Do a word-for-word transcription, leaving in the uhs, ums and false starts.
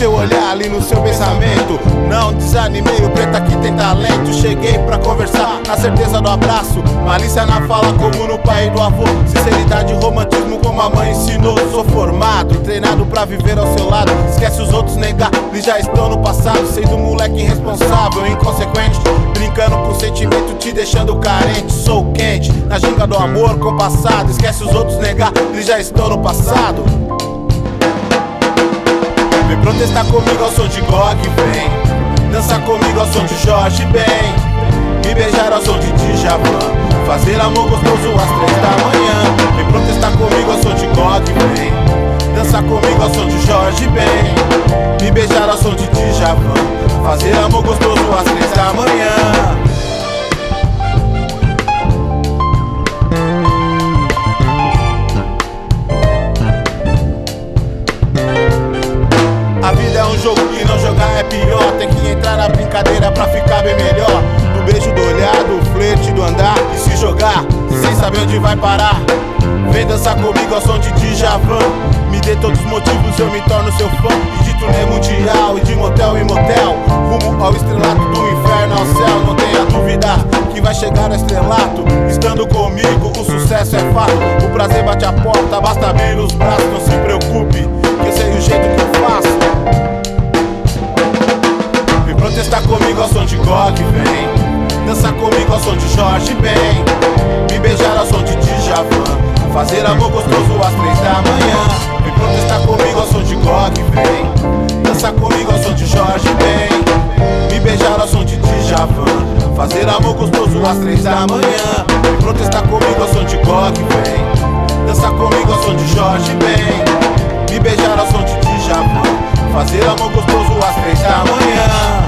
seu olhar, ali no seu pensamento. Não desanimei, o preto aqui tem talento. Cheguei pra conversar, na certeza do abraço. Malícia na fala como no pai do avô. Sinceridade e romantismo como a mãe ensinou. Sou formado, treinado pra viver ao seu lado. Esquece os outros negar, eles já estão no passado. Sendo moleque irresponsável, inconsequente, brincando com sentimento, te deixando carente. Sou quente, na ginga do amor compassado. Esquece os outros negar, eles já estão no passado. Vem protestar comigo ao som de Gog, vem dançar comigo ao som de Jorge Ben, me beijar ao som de Djavan, fazer amor gostoso às três da manhã. Vem protestar comigo ao som de Gog, vem dançar comigo ao som de Jorge Ben, me beijar ao som de Djavan, fazer amor gostoso às três da manhã. A vida é um jogo que não jogar é pior. Tem que entrar na brincadeira pra ficar bem melhor. Do beijo, do olhar, do flerte, do andar e se jogar, sem saber onde vai parar. Vem dançar comigo ao som de Djavan, me dê todos os motivos, eu me torno seu fã. E de turnê mundial e de motel em motel, rumo ao estrelato, do inferno ao céu. Não tenha dúvida que vai chegar ao estrelato. Estando comigo o sucesso é fato. O prazer bate a porta, basta abrir os braços. Não se preocupe, que eu sei o jeito que eu faço. Vem protestar comigo ao som de Gog, vem dançar comigo ao som de Jorge Ben, me beijar ao som de Djavan, fazer amor gostoso às três da manhã. Vem protestar comigo ao som de Gog, vem dançar comigo ao som de Jorge Ben, me beijar ao som de Djavan, fazer amor gostoso às três da manhã. Vem protestar comigo ao som de Gog, vem dançar comigo ao som de Jorge Ben, me beijar ao som de Djavan, fazer amor gostoso às três da manhã.